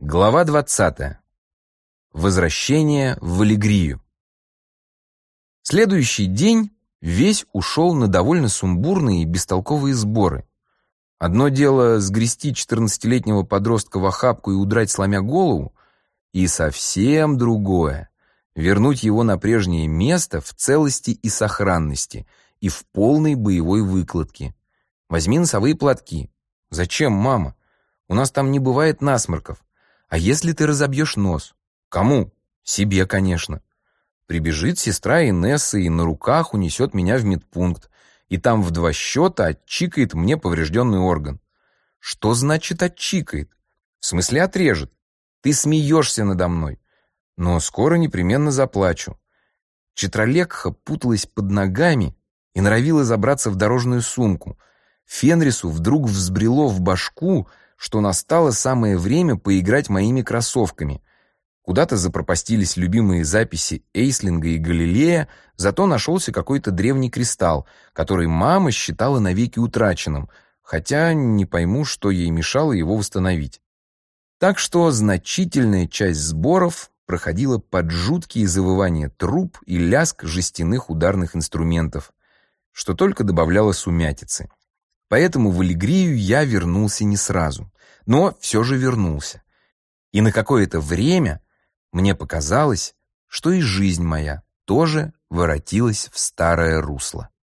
Глава 20. Возвращение в Алегрию. Следующий день весь ушел на довольно сумбурные и бестолковые сборы. Одно дело сгрести 14-летнего подростка в охапку и удрать, сломя голову, и совсем другое — вернуть его на прежнее место в целости и сохранности и в полной боевой выкладке. Возьми носовые платки. Зачем, мама? У нас там не бывает насморков. А если ты разобьешь нос? Кому? Себе, конечно. Прибежит сестра Инесса и на руках унесет меня в медпункт, и там в 2 счета отчикает мне поврежденный орган. Что значит отчикает? В смысле отрежет. Ты смеешься надо мной. Но скоро непременно заплачу. Читралегха путалась под ногами и норовила забраться в дорожную сумку. Фенрису вдруг взбрело в башку, что настало самое время поиграть моими кроссовками. Куда-то запропастились любимые записи Эйслинга и Галилея, зато нашелся какой-то древний кристалл, который мама считала навеки утраченным, хотя не пойму, что ей мешало его восстановить. Так что значительная часть сборов проходила под жуткие завывания труб и лязг жестяных ударных инструментов, что только добавляло сумятицы. Поэтому в Алегрию я вернулся не сразу, но все же вернулся. И на какое-то время мне показалось, что и жизнь моя тоже воротилась в старое русло.